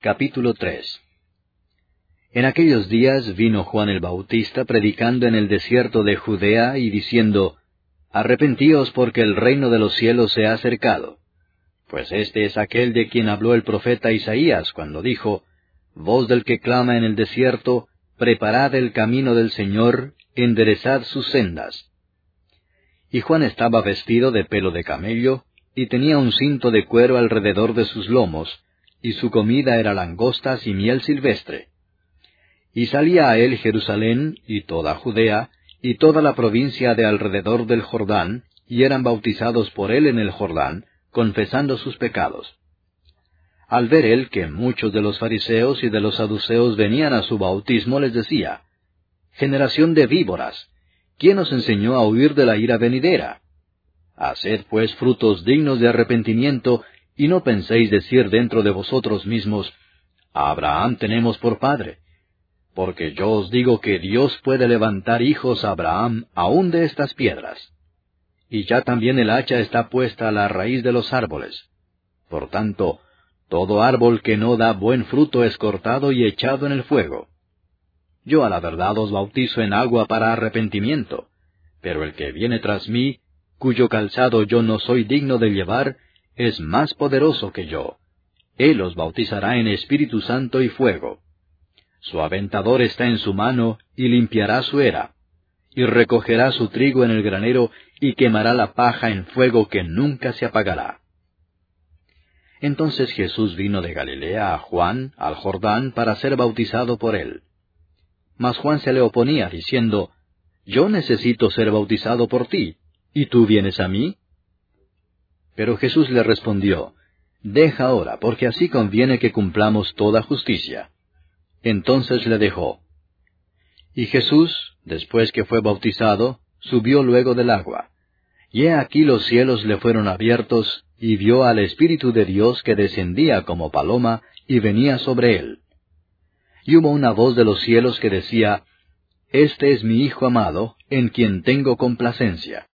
Capítulo 3. En aquellos días vino Juan el Bautista predicando en el desierto de Judea y diciendo, Arrepentíos porque el reino de los cielos se ha acercado. Pues este es aquel de quien habló el profeta Isaías cuando dijo, Voz del que clama en el desierto, preparad el camino del Señor, enderezad sus sendas. Y Juan estaba vestido de pelo de camello, y tenía un cinto de cuero alrededor de sus lomos, y su comida era langostas y miel silvestre. Y salía a él Jerusalén, y toda Judea, y toda la provincia de alrededor del Jordán, y eran bautizados por él en el Jordán, confesando sus pecados. Al ver él que muchos de los fariseos y de los saduceos venían a su bautismo, les decía, Generación de víboras, ¿quién os enseñó a huir de la ira venidera? Haced pues frutos dignos de arrepentimiento, y no penséis decir dentro de vosotros mismos, A Abraham tenemos por padre. Porque yo os digo que Dios puede levantar hijos a Abraham aún de estas piedras. Y ya también el hacha está puesta a la raíz de los árboles. Por tanto, todo árbol que no da buen fruto es cortado y echado en el fuego. Yo a la verdad os bautizo en agua para arrepentimiento, pero el que viene tras mí, cuyo calzado yo no soy digno de llevar, es más poderoso que yo. Él os bautizará en Espíritu Santo y fuego. Su aventador está en su mano, y limpiará su era, y recogerá su trigo en el granero, y quemará la paja en fuego que nunca se apagará. Entonces Jesús vino de Galilea a Juan, al Jordán, para ser bautizado por él. Mas Juan se le oponía, diciendo, Yo necesito ser bautizado por ti, ¿y tú vienes a mí? Pero Jesús le respondió, Deja ahora, porque así conviene que cumplamos toda justicia. Entonces le dejó. Y Jesús, después que fue bautizado, subió luego del agua. Y he aquí los cielos le fueron abiertos, y vio al Espíritu de Dios que descendía como paloma, y venía sobre él. Y hubo una voz de los cielos que decía, Este es mi Hijo amado, en quien tengo complacencia.